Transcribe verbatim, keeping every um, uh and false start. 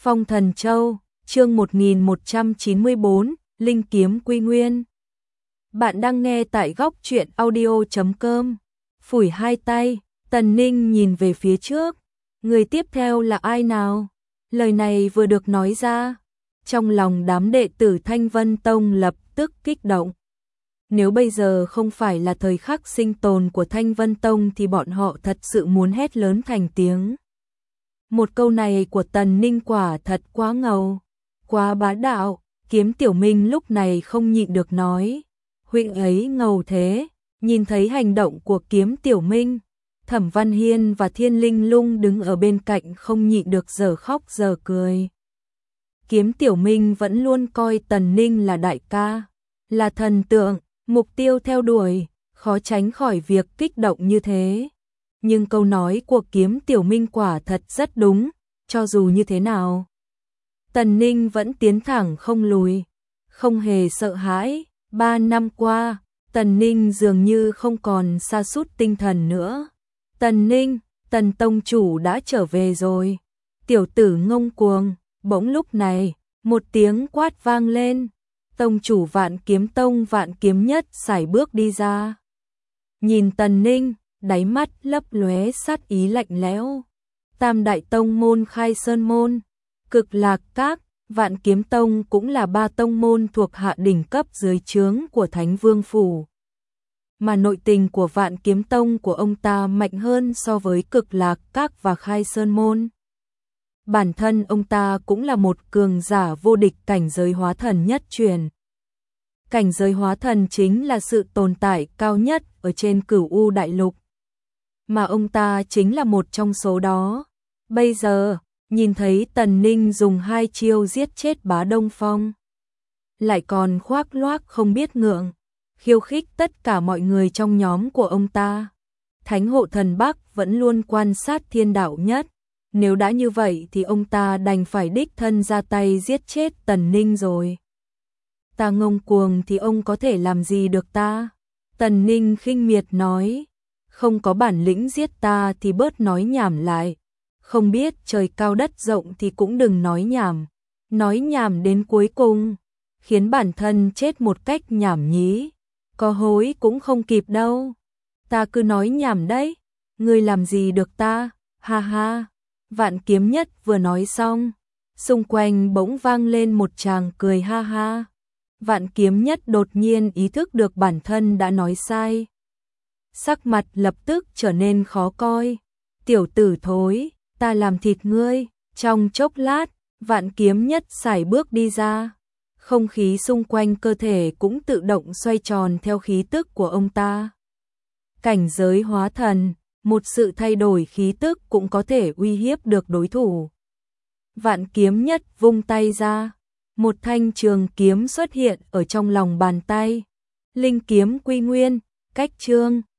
Phong Thần Châu, chương một nghìn một trăm chín mươi tư, Linh Kiếm Quy Nguyên. Bạn đang nghe tại góc truyện audio chấm com. Phủi hai tay, Tần Ninh nhìn về phía trước. Người tiếp theo là ai nào? Lời này vừa được nói ra, trong lòng đám đệ tử Thanh Vân Tông lập tức kích động. Nếu bây giờ không phải là thời khắc sinh tồn của Thanh Vân Tông thì bọn họ thật sự muốn hét lớn thành tiếng. Một câu này của Tần Ninh quả thật quá ngầu, quá bá đạo. Kiếm Tiểu Minh lúc này không nhịn được nói, huynh ấy ngầu thế. Nhìn thấy hành động của Kiếm Tiểu Minh, Thẩm Văn Hiên và Thiên Linh Lung đứng ở bên cạnh không nhịn được giờ khóc giờ cười. Kiếm Tiểu Minh vẫn luôn coi Tần Ninh là đại ca, là thần tượng, mục tiêu theo đuổi, khó tránh khỏi việc kích động như thế. Nhưng câu nói của Kiếm Tiểu Minh quả thật rất đúng, cho dù như thế nào, Tần Ninh vẫn tiến thẳng không lùi, không hề sợ hãi. Ba năm qua, Tần Ninh dường như không còn sa sút tinh thần nữa. Tần Ninh, Tần Tông Chủ đã trở về rồi. Tiểu tử ngông cuồng. Bỗng lúc này, một tiếng quát vang lên. Tông chủ Vạn Kiếm Tông Vạn Kiếm Nhất sải bước đi ra. Nhìn Tần Ninh, đáy mắt lấp lóe sát ý lạnh lẽo. Tam đại tông môn Khai Sơn môn, Cực Lạc Các, Vạn Kiếm Tông cũng là ba tông môn thuộc hạ đỉnh cấp dưới trướng của Thánh Vương Phủ. Mà nội tình của Vạn Kiếm Tông của ông ta mạnh hơn so với Cực Lạc Các và Khai Sơn môn. Bản thân ông ta cũng là một cường giả vô địch cảnh giới hóa thần nhất truyền. Cảnh giới hóa thần chính là sự tồn tại cao nhất ở trên Cửu U Đại Lục. Mà ông ta chính là một trong số đó. Bây giờ, nhìn thấy Tần Ninh dùng hai chiêu giết chết Bá Đông Phong, lại còn khoác loác không biết ngượng, khiêu khích tất cả mọi người trong nhóm của ông ta. Thánh Hộ Thần Bắc vẫn luôn quan sát thiên đạo nhất. Nếu đã như vậy thì ông ta đành phải đích thân ra tay giết chết Tần Ninh rồi. Ta ngông cuồng thì ông có thể làm gì được ta? Tần Ninh khinh miệt nói. Không có bản lĩnh giết ta thì bớt nói nhảm lại. Không biết trời cao đất rộng thì cũng đừng nói nhảm. Nói nhảm đến cuối cùng, khiến bản thân chết một cách nhảm nhí. Có hối cũng không kịp đâu. Ta cứ nói nhảm đấy. Ngươi làm gì được ta? Ha ha. Vạn Kiếm Nhất vừa nói xong, xung quanh bỗng vang lên một tràng cười ha ha. Vạn Kiếm Nhất đột nhiên ý thức được bản thân đã nói sai. Sắc mặt lập tức trở nên khó coi. Tiểu tử thối, ta làm thịt ngươi. Trong chốc lát, Vạn Kiếm Nhất sải bước đi ra. Không khí xung quanh cơ thể cũng tự động xoay tròn theo khí tức của ông ta. Cảnh giới hóa thần, một sự thay đổi khí tức cũng có thể uy hiếp được đối thủ. Vạn Kiếm Nhất vung tay ra, một thanh trường kiếm xuất hiện ở trong lòng bàn tay. Linh Kiếm Quy Nguyên, cách chương.